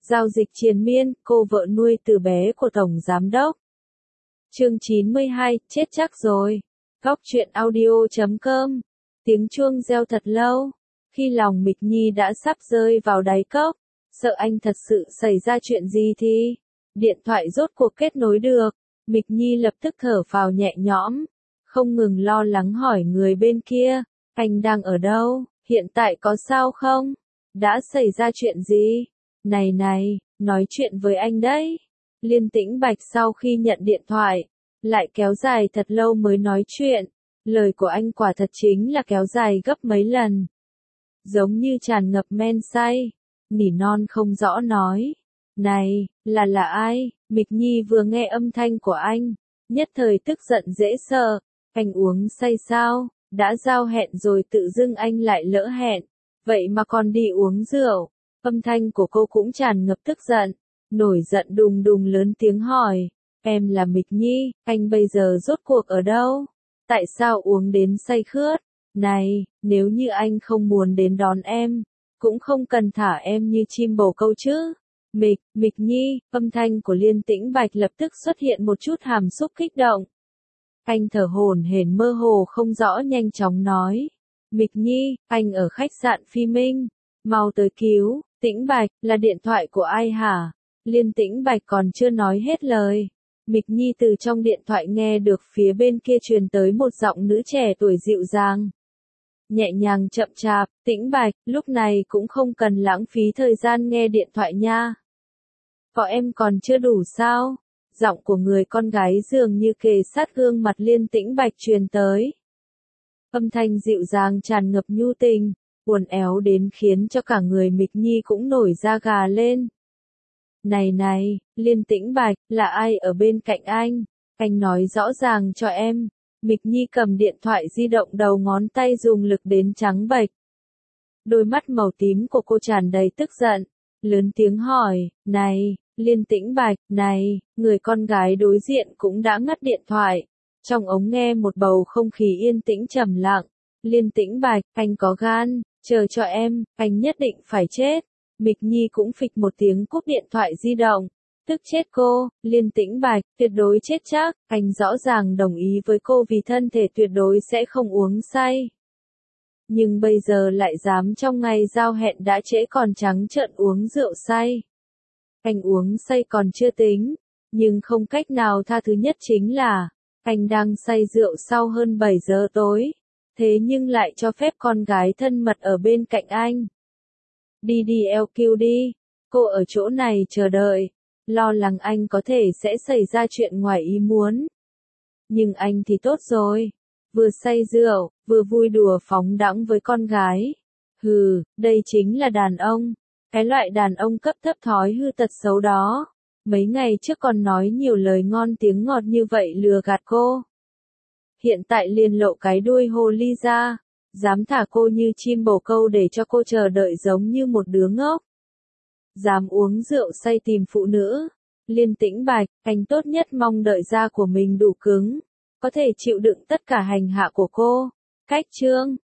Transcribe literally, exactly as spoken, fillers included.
Giao dịch triền miên, cô vợ nuôi từ bé của Tổng Giám đốc. Chương chín mươi hai, chết chắc rồi. Góc truyện audio chấm com. Tiếng chuông reo thật lâu. Khi lòng Mịch Nhi đã sắp rơi vào đáy cốc, sợ anh thật sự xảy ra chuyện gì thì điện thoại rốt cuộc kết nối được. Mịch Nhi lập tức thở phào nhẹ nhõm, không ngừng lo lắng hỏi người bên kia, anh đang ở đâu, hiện tại có sao không? Đã xảy ra chuyện gì? Này này, nói chuyện với anh đấy. Liên Tĩnh Bạch sau khi nhận điện thoại, lại kéo dài thật lâu mới nói chuyện. Lời của anh quả thật chính là kéo dài gấp mấy lần. Giống như tràn ngập men say, nỉ non không rõ nói. Này, là là ai? Mịch Nhi vừa nghe âm thanh của anh, nhất thời tức giận dễ sợ. Anh uống say sao? Đã giao hẹn rồi tự dưng anh lại lỡ hẹn. Vậy mà còn đi uống rượu. Âm thanh của cô cũng tràn ngập tức giận. Nổi giận đùng đùng lớn tiếng hỏi. Em là Mịch Nhi, anh bây giờ rốt cuộc ở đâu? Tại sao uống đến say khướt? Này, nếu như anh không muốn đến đón em, cũng không cần thả em như chim bồ câu chứ. Mịch, Mịch Nhi, âm thanh của Liên Tĩnh Bạch lập tức xuất hiện một chút hàm xúc kích động. Anh thở hổn hển mơ hồ không rõ nhanh chóng nói. Mịch Nhi, anh ở khách sạn Phi Minh. Mau tới cứu, Tĩnh Bạch, là điện thoại của ai hả? Liên Tĩnh Bạch còn chưa nói hết lời. Mịch Nhi từ trong điện thoại nghe được phía bên kia truyền tới một giọng nữ trẻ tuổi dịu dàng. Nhẹ nhàng chậm chạp, Tĩnh Bạch, lúc này cũng không cần lãng phí thời gian nghe điện thoại nha. Có em còn chưa đủ sao? Giọng của người con gái dường như kề sát gương mặt Liên Tĩnh Bạch truyền tới. Âm thanh dịu dàng tràn ngập nhu tình, uốn éo đến khiến cho cả người Mịch Nhi cũng nổi da gà lên. Này này, Liên Tĩnh Bạch, là ai ở bên cạnh anh? Anh nói rõ ràng cho em. Mịch Nhi cầm điện thoại di động đầu ngón tay dùng lực đến trắng bệch. Đôi mắt màu tím của cô tràn đầy tức giận, lớn tiếng hỏi, này, Liên Tĩnh Bạch, này, người con gái đối diện cũng đã ngắt điện thoại. Trong ống nghe một bầu không khí yên tĩnh trầm lặng. Liên Tĩnh Bạch, anh có gan, chờ cho em, anh nhất định phải chết. Mịch Nhi cũng phịch một tiếng cúp điện thoại di động. Tức chết cô, Liên Tĩnh Bạch, tuyệt đối chết chắc, anh rõ ràng đồng ý với cô vì thân thể tuyệt đối sẽ không uống say. Nhưng bây giờ lại dám trong ngày giao hẹn đã trễ còn trắng trợn uống rượu say. Anh uống say còn chưa tính, nhưng không cách nào tha thứ nhất chính là, anh đang say rượu sau hơn bảy giờ tối, thế nhưng lại cho phép con gái thân mật ở bên cạnh anh. Đi đi eo kiu đi, cô ở chỗ này chờ đợi, lo lắng anh có thể sẽ xảy ra chuyện ngoài ý muốn. Nhưng anh thì tốt rồi, vừa say rượu, vừa vui đùa phóng đãng với con gái. Hừ, đây chính là đàn ông, cái loại đàn ông cấp thấp thói hư tật xấu đó. Mấy ngày trước còn nói nhiều lời ngon tiếng ngọt như vậy lừa gạt cô. Hiện tại liền lộ cái đuôi hồ ly ra, dám thả cô như chim bồ câu để cho cô chờ đợi giống như một đứa ngốc. Dám uống rượu say tìm phụ nữ. Liên Tĩnh Bạch, anh tốt nhất mong đợi da của mình đủ cứng, có thể chịu đựng tất cả hành hạ của cô. Cách chương,